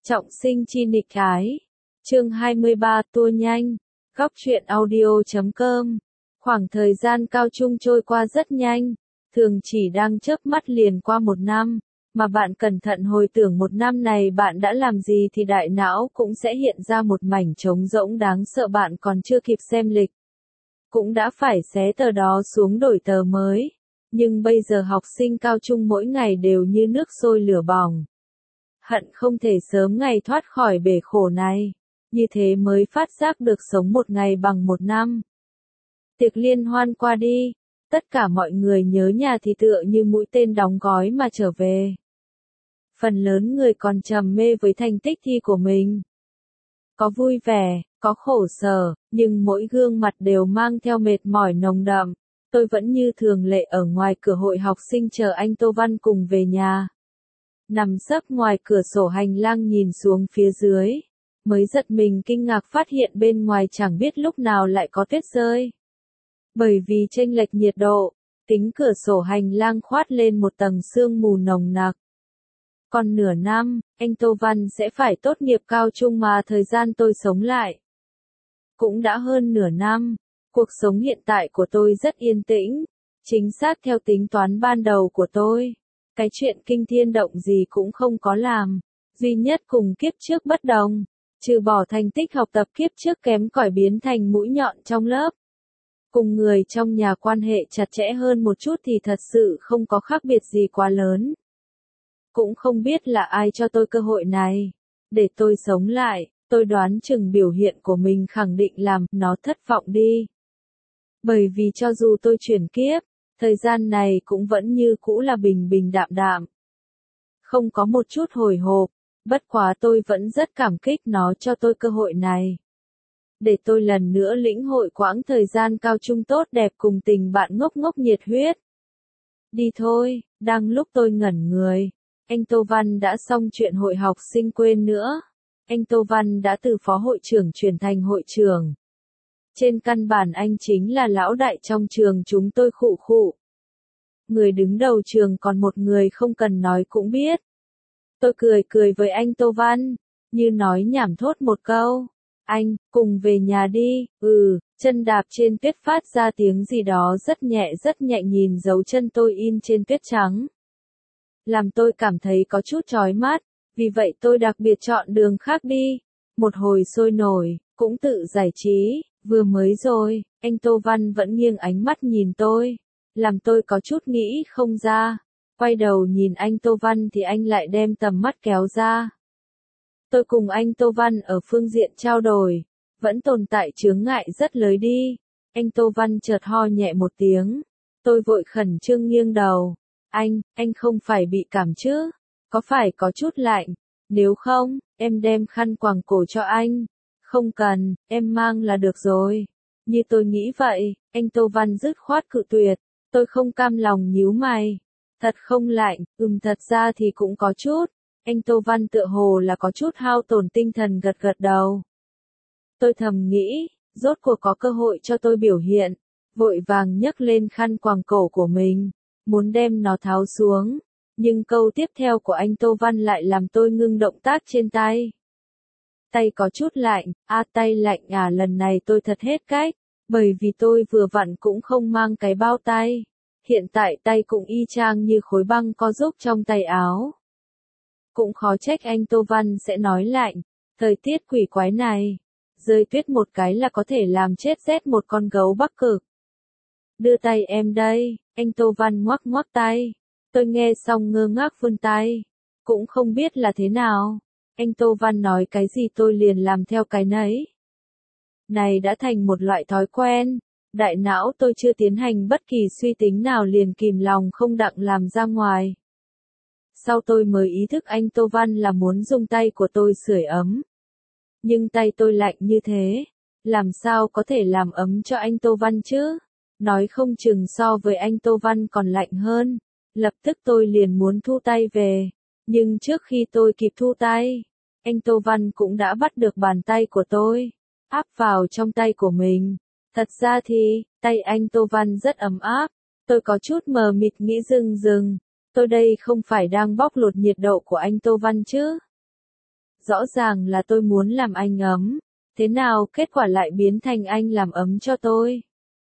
Trọng sinh chi nghịch ái. Chương 23 tua nhanh. Góc truyện audio.com. Khoảng thời gian cao trung trôi qua rất nhanh, thường chỉ đang chớp mắt liền qua một năm, mà bạn cẩn thận hồi tưởng một năm này bạn đã làm gì thì đại não cũng sẽ hiện ra một mảnh trống rỗng đáng sợ, bạn còn chưa kịp xem lịch. Cũng đã phải xé tờ đó xuống đổi tờ mới, nhưng bây giờ học sinh cao trung mỗi ngày đều như nước sôi lửa bỏng. Hận không thể sớm ngày thoát khỏi bể khổ này, như thế mới phát giác được sống một ngày bằng một năm. Tiệc liên hoan qua đi, tất cả mọi người nhớ nhà thì tựa như mũi tên đóng gói mà trở về. Phần lớn người còn trầm mê với thành tích thi của mình. Có vui vẻ, có khổ sở, nhưng mỗi gương mặt đều mang theo mệt mỏi nồng đậm. Tôi vẫn như thường lệ ở ngoài cửa hội học sinh chờ anh Tô Văn cùng về nhà. Nằm sấp ngoài cửa sổ hành lang nhìn xuống phía dưới, mới giật mình kinh ngạc phát hiện bên ngoài chẳng biết lúc nào lại có tuyết rơi. Bởi vì chênh lệch nhiệt độ, tính cửa sổ hành lang khoát lên một tầng sương mù nồng nặc. Còn nửa năm, anh Tô Văn sẽ phải tốt nghiệp cao trung mà thời gian tôi sống lại. Cũng đã hơn nửa năm, cuộc sống hiện tại của tôi rất yên tĩnh, chính xác theo tính toán ban đầu của tôi. Cái chuyện kinh thiên động gì cũng không có làm, duy nhất cùng kiếp trước bất đồng, trừ bỏ thành tích học tập kiếp trước kém cỏi biến thành mũi nhọn trong lớp. Cùng người trong nhà quan hệ chặt chẽ hơn một chút thì thật sự không có khác biệt gì quá lớn. Cũng không biết là ai cho tôi cơ hội này, để tôi sống lại, tôi đoán chừng biểu hiện của mình khẳng định làm nó thất vọng đi. Bởi vì cho dù tôi chuyển kiếp, thời gian này cũng vẫn như cũ là bình bình đạm đạm. Không có một chút hồi hộp, bất quá tôi vẫn rất cảm kích nó cho tôi cơ hội này. Để tôi lần nữa lĩnh hội quãng thời gian cao trung tốt đẹp cùng tình bạn ngốc ngốc nhiệt huyết. Đi thôi, đang lúc tôi ngẩn người, anh Tô Văn đã xong chuyện hội học sinh quên nữa. Anh Tô Văn đã từ phó hội trưởng chuyển thành hội trưởng. Trên căn bản anh chính là lão đại trong trường chúng tôi khụ khụ. Người đứng đầu trường còn một người không cần nói cũng biết. Tôi cười cười với anh Tô Văn, như nói nhảm thốt một câu. Anh, cùng về nhà đi, chân đạp trên tuyết phát ra tiếng gì đó rất nhẹ nhìn dấu chân tôi in trên tuyết trắng. Làm tôi cảm thấy có chút chói mắt, vì vậy tôi đặc biệt chọn đường khác đi. Một hồi sôi nổi, cũng tự giải trí, vừa mới rồi, anh Tô Văn vẫn nghiêng ánh mắt nhìn tôi, làm tôi có chút nghĩ không ra. Quay đầu nhìn anh Tô Văn thì anh lại đem tầm mắt kéo ra. Tôi cùng anh Tô Văn ở phương diện trao đổi, vẫn tồn tại chướng ngại rất lớn đi. Anh Tô Văn chợt ho nhẹ một tiếng, tôi vội khẩn trương nghiêng đầu. Anh không phải bị cảm chứ? Có phải có chút lạnh? Nếu không, em đem khăn quàng cổ cho anh. Không cần, em mang là được rồi. Như tôi nghĩ vậy, anh Tô Văn dứt khoát cự tuyệt. Tôi không cam lòng nhíu mày. Thật không lạnh, thật ra thì cũng có chút. Anh Tô Văn tựa hồ là có chút hao tổn tinh thần gật gật đầu. Tôi thầm nghĩ, rốt cuộc có cơ hội cho tôi biểu hiện. Vội vàng nhấc lên khăn quàng cổ của mình, muốn đem nó tháo xuống. Nhưng câu tiếp theo của anh Tô Văn lại làm tôi ngưng động tác trên tay. Tay có chút lạnh, tay lạnh à, lần này tôi thật hết cách, bởi vì tôi vừa vặn cũng không mang cái bao tay. Hiện tại tay cũng y chang như khối băng co giúp trong tay áo. Cũng khó trách anh Tô Văn sẽ nói lạnh, thời tiết quỷ quái này, rơi tuyết một cái là có thể làm chết rét một con gấu Bắc Cực. Đưa tay em đây, anh Tô Văn ngoắc ngoắc tay. Tôi nghe xong ngơ ngác vươn tay, cũng không biết là thế nào. Anh Tô Văn nói cái gì tôi liền làm theo cái nấy. Này đã thành một loại thói quen, đại não tôi chưa tiến hành bất kỳ suy tính nào liền kìm lòng không đặng làm ra ngoài. Sau tôi mới ý thức anh Tô Văn là muốn dùng tay của tôi sưởi ấm. Nhưng tay tôi lạnh như thế, làm sao có thể làm ấm cho anh Tô Văn chứ? Nói không chừng so với anh Tô Văn còn lạnh hơn. Lập tức tôi liền muốn thu tay về, nhưng trước khi tôi kịp thu tay, anh Tô Văn cũng đã bắt được bàn tay của tôi, áp vào trong tay của mình. Thật ra thì, tay anh Tô Văn rất ấm áp, tôi có chút mờ mịt nghĩ dừng, tôi đây không phải đang bóc lột nhiệt độ của anh Tô Văn chứ? Rõ ràng là tôi muốn làm anh ấm. Thế nào kết quả lại biến thành anh làm ấm cho tôi?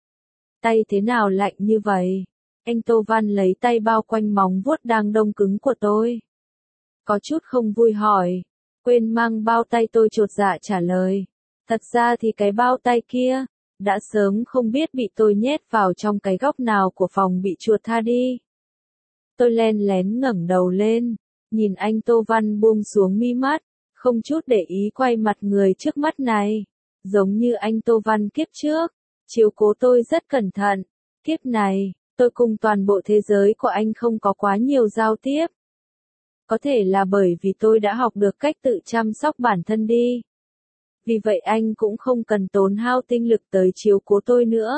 Tay thế nào lạnh như vậy? Anh Tô Văn lấy tay bao quanh móng vuốt đang đông cứng của tôi. Có chút không vui hỏi. Quên mang bao tay, tôi chột dạ trả lời. Thật ra thì cái bao tay kia, đã sớm không biết bị tôi nhét vào trong cái góc nào của phòng bị chuột tha đi. Tôi len lén ngẩng đầu lên, nhìn anh Tô Văn buông xuống mi mắt, không chút để ý quay mặt người trước mắt này. Giống như anh Tô Văn kiếp trước, chiếu cố tôi rất cẩn thận. Kiếp này, tôi cùng toàn bộ thế giới của anh không có quá nhiều giao tiếp. Có thể là bởi vì tôi đã học được cách tự chăm sóc bản thân đi. Vì vậy anh cũng không cần tốn hao tinh lực tới chiếu cố tôi nữa.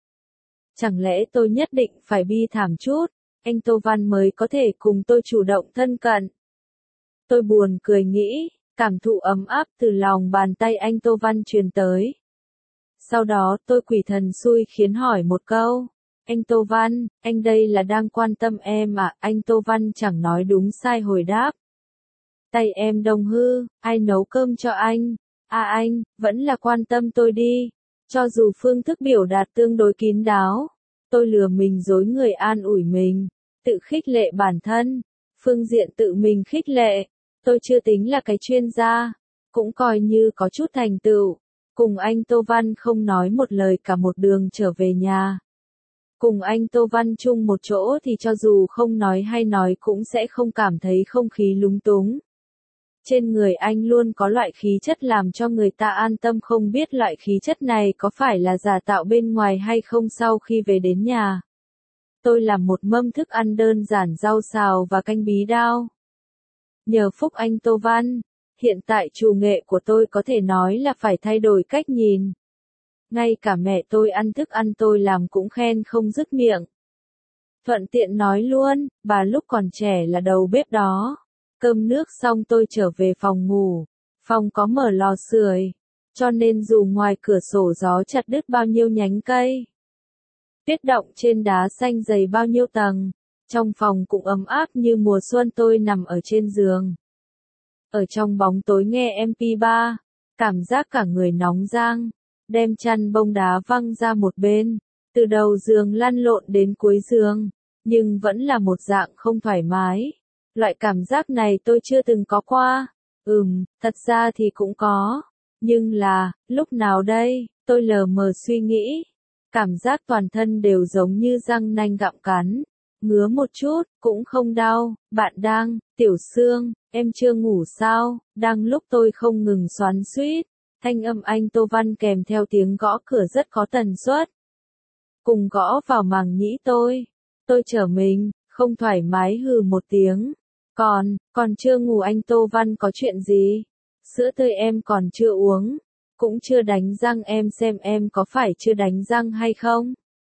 Chẳng lẽ tôi nhất định phải bi thảm chút, anh Tô Văn mới có thể cùng tôi chủ động thân cận? Tôi buồn cười nghĩ, cảm thụ ấm áp từ lòng bàn tay anh Tô Văn truyền tới. Sau đó tôi quỷ thần xui khiến hỏi một câu. Anh Tô Văn, anh đây là đang quan tâm em à? Anh Tô Văn chẳng nói đúng sai hồi đáp. Tay em đông hư, ai nấu cơm cho anh? À anh, vẫn là quan tâm tôi đi. Cho dù phương thức biểu đạt tương đối kín đáo, tôi lừa mình dối người an ủi mình, tự khích lệ bản thân. Phương diện tự mình khích lệ, tôi chưa tính là cái chuyên gia, cũng coi như có chút thành tựu. Cùng anh Tô Văn không nói một lời cả một đường trở về nhà. Cùng anh Tô Văn chung một chỗ thì cho dù không nói hay nói cũng sẽ không cảm thấy không khí lúng túng. Trên người anh luôn có loại khí chất làm cho người ta an tâm, không biết loại khí chất này có phải là giả tạo bên ngoài hay không. Sau khi về đến nhà, tôi làm một mâm thức ăn đơn giản, rau xào và canh bí đao. Nhờ phúc anh Tô Văn, hiện tại chủ nghệ của tôi có thể nói là phải thay đổi cách nhìn. Ngay cả mẹ tôi ăn thức ăn tôi làm cũng khen không dứt miệng. Thuận tiện nói luôn, bà lúc còn trẻ là đầu bếp đó. Cơm nước xong tôi trở về phòng ngủ. Phòng có mở lò sưởi, cho nên dù ngoài cửa sổ gió chặt đứt bao nhiêu nhánh cây, tuyết động trên đá xanh dày bao nhiêu tầng, trong phòng cũng ấm áp như mùa xuân. Tôi nằm ở trên giường, ở trong bóng tối nghe MP3, cảm giác cả người nóng rang, đem chăn bông đá văng ra một bên, từ đầu giường lăn lộn đến cuối giường, nhưng vẫn là một dạng không thoải mái. Loại cảm giác này tôi chưa từng có qua. Thật ra thì cũng có. Nhưng là, lúc nào đây, tôi lờ mờ suy nghĩ. Cảm giác toàn thân đều giống như răng nanh gặm cắn. Ngứa một chút, cũng không đau. Bạn đang, Tiểu Sương, em chưa ngủ sao? Đang lúc tôi không ngừng xoắn xuýt, thanh âm anh Tô Văn kèm theo tiếng gõ cửa rất có tần suất. Cùng gõ vào màng nhĩ tôi. Tôi trở mình, không thoải mái hừ một tiếng. Còn chưa ngủ anh Tô Văn, có chuyện gì? Sữa tươi em còn chưa uống, cũng chưa đánh răng, em xem em có phải chưa đánh răng hay không?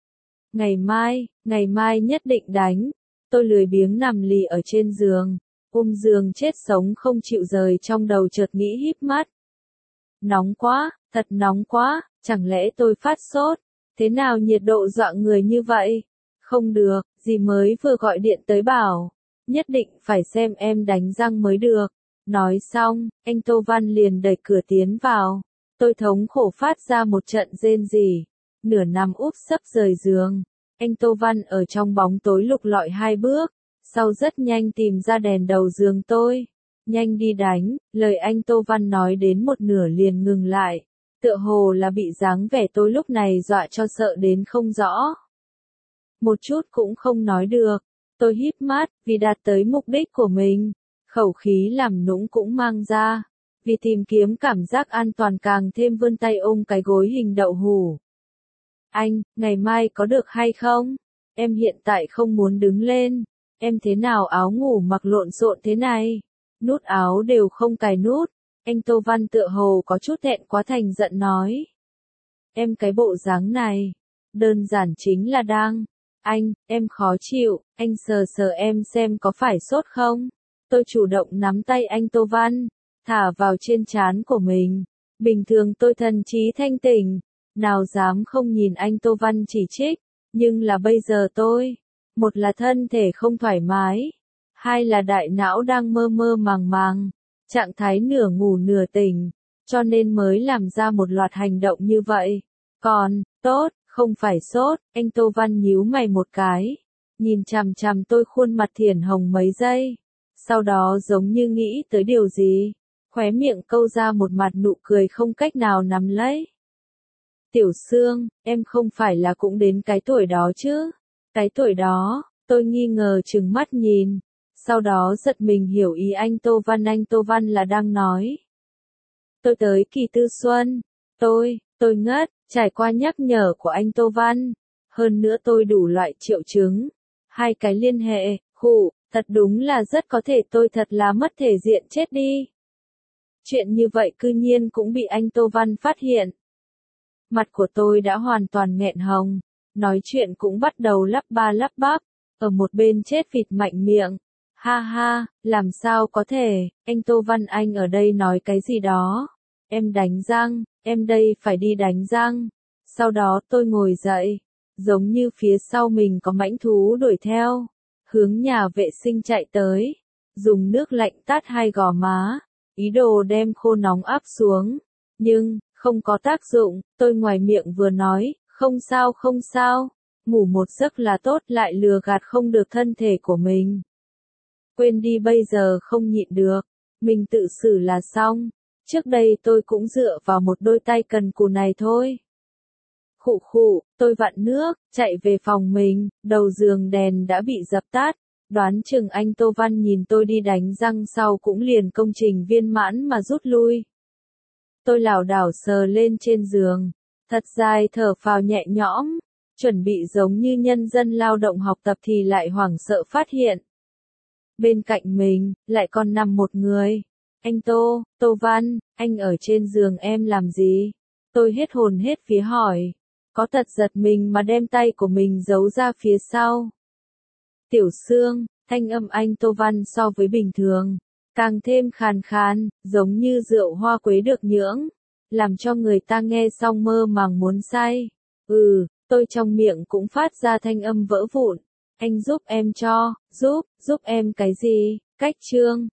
Ngày mai nhất định đánh. Tôi lười biếng nằm lì ở trên giường, giường chết sống không chịu rời, trong đầu chợt nghĩ híp mắt. Nóng quá, thật nóng quá, chẳng lẽ tôi phát sốt? Thế nào nhiệt độ dọa người như vậy? Không được, dì mới vừa gọi điện tới bảo, nhất định phải xem em đánh răng mới được. Nói xong, anh Tô Văn liền đẩy cửa tiến vào. Tôi thống khổ phát ra một trận rên rỉ, nửa nằm úp sấp rời giường. Anh Tô Văn ở trong bóng tối lục lọi hai bước, sau rất nhanh tìm ra đèn đầu giường tôi. Nhanh đi đánh, lời anh Tô Văn nói đến một nửa liền ngừng lại. Tựa hồ là bị dáng vẻ tôi lúc này dọa cho sợ đến không rõ. Một chút cũng không nói được. Tôi híp mắt, vì đạt tới mục đích của mình. Khẩu khí làm nũng cũng mang ra. Vì tìm kiếm cảm giác an toàn càng thêm vươn tay ôm cái gối hình đậu hũ. Anh, ngày mai có được hay không? Em hiện tại không muốn đứng lên. Em thế nào áo ngủ mặc lộn xộn thế này? Nút áo đều không cài nút. Anh Tô Văn tựa hồ có chút thẹn quá thành giận nói. Em cái bộ dáng này, đơn giản chính là đang. Anh, em khó chịu, anh sờ sờ em xem có phải sốt không? Tôi chủ động nắm tay anh Tô Văn, thả vào trên trán của mình. Bình thường tôi thần trí thanh tỉnh, nào dám không nhìn anh Tô Văn chỉ trích, nhưng là bây giờ tôi, một là thân thể không thoải mái, hai là đại não đang mơ mơ màng màng, trạng thái nửa ngủ nửa tỉnh, cho nên mới làm ra một loạt hành động như vậy. Còn, tốt, không phải sốt, anh Tô Văn nhíu mày một cái, nhìn chằm chằm tôi khuôn mặt thiển hồng mấy giây, sau đó giống như nghĩ tới điều gì, khóe miệng câu ra một mặt nụ cười không cách nào nắm lấy. Tiểu Sương, em không phải là cũng đến cái tuổi đó chứ? Cái tuổi đó, tôi nghi ngờ trừng mắt nhìn, sau đó giật mình hiểu ý anh Tô Văn là đang nói. Tôi tới kỳ tư xuân, tôi ngất, trải qua nhắc nhở của anh Tô Văn, hơn nữa tôi đủ loại triệu chứng, hai cái liên hệ, thật đúng là rất có thể tôi thật là mất thể diện chết đi. Chuyện như vậy cư nhiên cũng bị anh Tô Văn phát hiện. Mặt của tôi đã hoàn toàn nghẹn hồng, nói chuyện cũng bắt đầu lắp ba lắp bắp, ở một bên chết vịt mạnh miệng. Ha ha, làm sao có thể, anh Tô Văn anh ở đây nói cái gì đó. Em đánh răng, em đây phải đi đánh răng. Sau đó tôi ngồi dậy, giống như phía sau mình có mãnh thú đuổi theo, hướng nhà vệ sinh chạy tới, dùng nước lạnh tát hai gò má, ý đồ đem khô nóng áp xuống. Nhưng, không có tác dụng, tôi ngoài miệng vừa nói, không sao, ngủ một giấc là tốt lại lừa gạt không được thân thể của mình. Quên đi bây giờ không nhịn được, mình tự xử là xong, trước đây tôi cũng dựa vào một đôi tay cần cù này thôi. Tôi vặn nước, chạy về phòng mình, đầu giường đèn đã bị dập tắt, đoán chừng anh Tô Văn nhìn tôi đi đánh răng sau cũng liền công trình viên mãn mà rút lui. Tôi lảo đảo sờ lên trên giường, thật dài thở phào nhẹ nhõm, chuẩn bị giống như nhân dân lao động học tập thì lại hoảng sợ phát hiện. Bên cạnh mình, lại còn nằm một người. Anh Tô Văn, anh ở trên giường em làm gì? Tôi hết hồn hết vía hỏi. Có tật giật mình mà đem tay của mình giấu ra phía sau. Tiểu Sương, thanh âm anh Tô Văn so với bình thường, càng thêm khàn khàn, giống như rượu hoa quế được nhưỡng, làm cho người ta nghe xong mơ màng muốn say. Tôi trong miệng cũng phát ra thanh âm vỡ vụn. Anh giúp em giúp em cái gì? Cách chương